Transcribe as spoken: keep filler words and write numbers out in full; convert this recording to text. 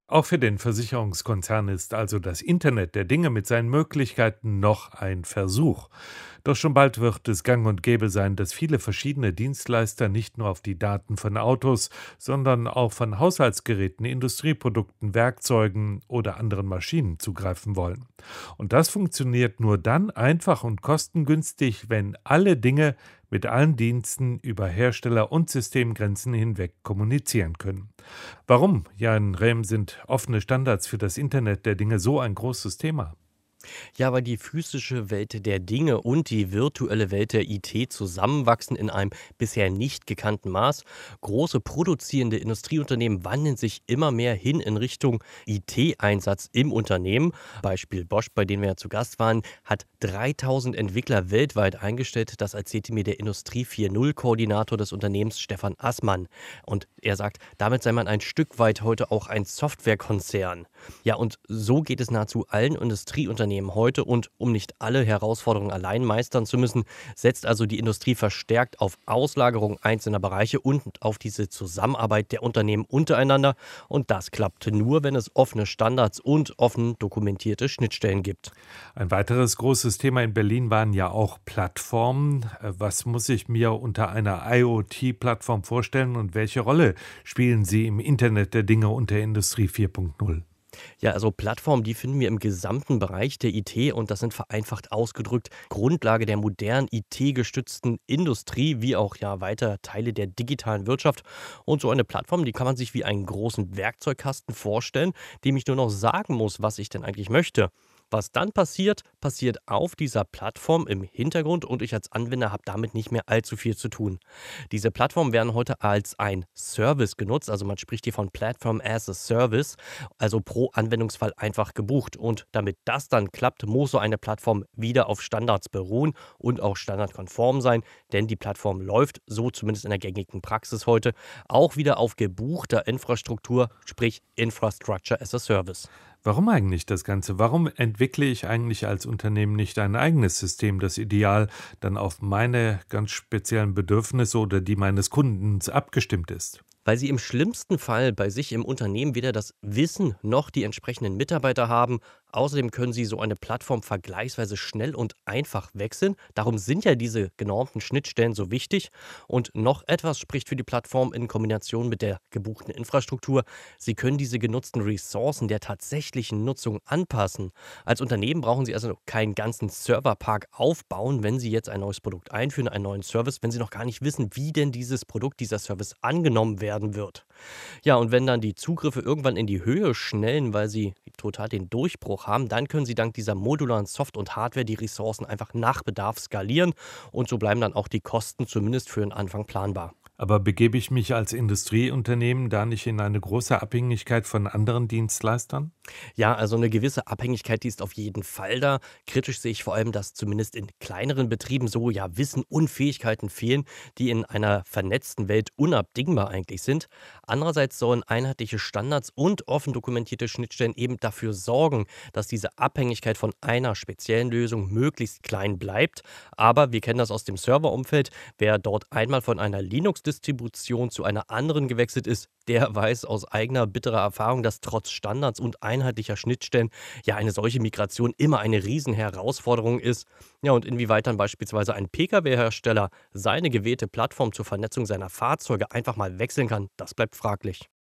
Auch für den Versicherungskonzern ist also das Internet der Dinge mit seinen Möglichkeiten noch ein Versuch. Doch schon bald wird es gang und gäbe sein, dass viele verschiedene Dienstleister nicht nur auf die Daten von Autos, sondern auch von Haushaltsgeräten, Industrieprodukten, Werkzeugen oder anderen Maschinen zugreifen wollen. Und das funktioniert nur dann einfach und kostengünstig, wenn alle Dinge mit allen Diensten über Hersteller- und Systemgrenzen hinweg kommunizieren können. Warum, Jan Rehm, sind offene Standards für das Internet der Dinge so ein großes Thema? Ja, weil die physische Welt der Dinge und die virtuelle Welt der I T zusammenwachsen in einem bisher nicht gekannten Maß. Große produzierende Industrieunternehmen wandeln sich immer mehr hin in Richtung I T-Einsatz im Unternehmen. Beispiel Bosch, bei denen wir ja zu Gast waren, hat dreitausend Entwickler weltweit eingestellt. Das erzählte mir der Industrie vier Punkt null-Koordinator des Unternehmens Stefan Assmann. Und er sagt, damit sei man ein Stück weit heute auch ein Softwarekonzern. Ja, und so geht es nahezu allen Industrieunternehmen heute und um nicht alle Herausforderungen allein meistern zu müssen, setzt also die Industrie verstärkt auf Auslagerung einzelner Bereiche und auf diese Zusammenarbeit der Unternehmen untereinander. Und das klappt nur, wenn es offene Standards und offen dokumentierte Schnittstellen gibt. Ein weiteres großes Thema in Berlin waren ja auch Plattformen. Äh, Was muss ich mir unter einer IoT-Plattform vorstellen und welche Rolle spielen sie im Internet der Dinge und der Industrie vier Punkt null? Ja, also Plattformen, die finden wir im gesamten Bereich der I T und das sind vereinfacht ausgedrückt Grundlage der modernen I T-gestützten Industrie, wie auch ja weiter Teile der digitalen Wirtschaft. Und so eine Plattform, die kann man sich wie einen großen Werkzeugkasten vorstellen, dem ich nur noch sagen muss, was ich denn eigentlich möchte. Was dann passiert, passiert auf dieser Plattform im Hintergrund und ich als Anwender habe damit nicht mehr allzu viel zu tun. Diese Plattformen werden heute als ein Service genutzt, also man spricht hier von Platform as a Service, also pro Anwendungsfall einfach gebucht. Und damit das dann klappt, muss so eine Plattform wieder auf Standards beruhen und auch standardkonform sein, denn die Plattform läuft, so zumindest in der gängigen Praxis heute, auch wieder auf gebuchter Infrastruktur, sprich Infrastructure as a Service. Warum eigentlich das Ganze? Warum entwickle ich eigentlich als Unternehmen nicht ein eigenes System, das ideal dann auf meine ganz speziellen Bedürfnisse oder die meines Kundens abgestimmt ist? Weil sie im schlimmsten Fall bei sich im Unternehmen weder das Wissen noch die entsprechenden Mitarbeiter haben. Außerdem können sie so eine Plattform vergleichsweise schnell und einfach wechseln. Darum sind ja diese genormten Schnittstellen so wichtig. Und noch etwas spricht für die Plattform in Kombination mit der gebuchten Infrastruktur. Sie können diese genutzten Ressourcen der tatsächlichen Nutzung anpassen. Als Unternehmen brauchen Sie also keinen ganzen Serverpark aufbauen, wenn Sie jetzt ein neues Produkt einführen, einen neuen Service, wenn Sie noch gar nicht wissen, wie denn dieses Produkt, dieser Service angenommen werden wird. Ja, und wenn dann die Zugriffe irgendwann in die Höhe schnellen, weil sie total den Durchbruch haben, dann können sie dank dieser modularen Soft und Hardware die Ressourcen einfach nach Bedarf skalieren und so bleiben dann auch die Kosten zumindest für den Anfang planbar. Aber begebe ich mich als Industrieunternehmen da nicht in eine große Abhängigkeit von anderen Dienstleistern? Ja, also eine gewisse Abhängigkeit, die ist auf jeden Fall da. Kritisch sehe ich vor allem, dass zumindest in kleineren Betrieben so ja Wissen und Fähigkeiten fehlen, die in einer vernetzten Welt unabdingbar eigentlich sind. Andererseits sollen einheitliche Standards und offen dokumentierte Schnittstellen eben dafür sorgen, dass diese Abhängigkeit von einer speziellen Lösung möglichst klein bleibt. Aber wir kennen das aus dem Serverumfeld. Wer dort einmal von einer Linux-Distribution zu einer anderen gewechselt ist, der weiß aus eigener bitterer Erfahrung, dass trotz Standards und einheitlicher Schnittstellen ja eine solche Migration immer eine Riesenherausforderung ist. Ja, und inwieweit dann beispielsweise ein P K W-Hersteller seine gewählte Plattform zur Vernetzung seiner Fahrzeuge einfach mal wechseln kann, das bleibt fraglich.